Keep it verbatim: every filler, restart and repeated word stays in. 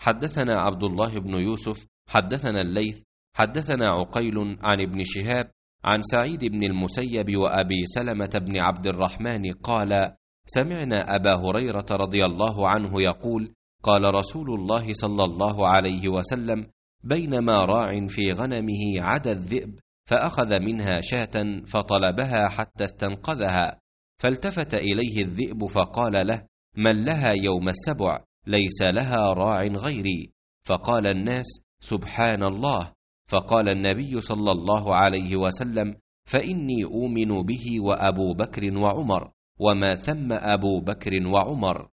حدثنا عبد الله بن يوسف حدثنا الليث حدثنا عقيل عن ابن شهاب عن سعيد بن المسيب وأبي سلمة بن عبد الرحمن قال: سمعنا أبا هريرة رضي الله عنه يقول: قال رسول الله صلى الله عليه وسلم: بينما راع في غنمه عدا الذئب فأخذ منها شاة فطلبها حتى استنقذها، فالتفت إليه الذئب فقال له: من لها يوم السبع؟ ليس لها راع غيري. فقال الناس: سبحان الله. فقال النبي صلى الله عليه وسلم: فإني أؤمن به وأبو بكر وعمر، وما ثم أبو بكر وعمر.